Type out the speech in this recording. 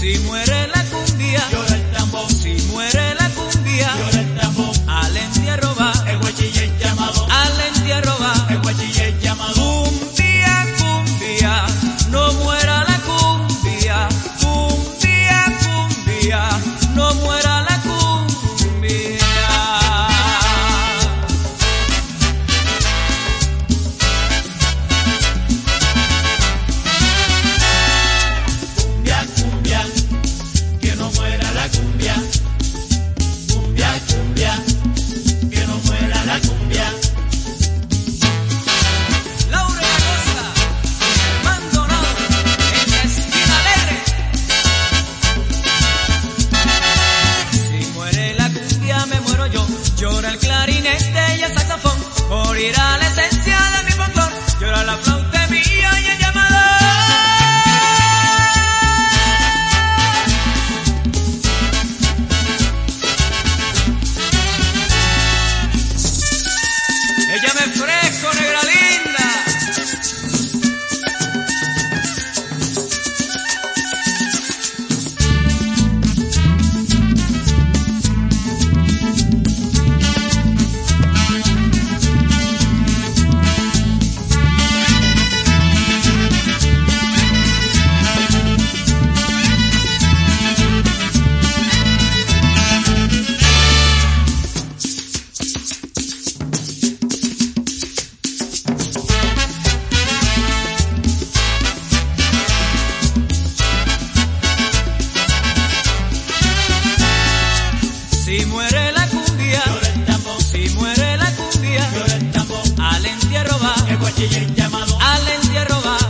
Si muere la cumbia, llora el tambor. si muere la cumbia, Llora el tambor. al entierro va, El guachille el llamado. al entierro va. El guachille el llamado. Cumbia, cumbia, no muera la cumbia. Cumbia, cumbia, no muera la cumbia. Cumbia, cumbia, que no muera la cumbia. Cumbia, cumbia, que no muera la cumbia. Laura Acosta, Maldonado, en la esquina alegre. Si muere la cumbia, me muero yo. Llora el clarinete y el saxofón. Morirá la esencia de mi folclor. Llora la flauta mía y el llamador. Ella me fresco, negra linda. Si muere la cumbia, Llora el tambor. si muere la cumbia, Llora el tambor. al entierro va, El guachille el llamado. al entierro va.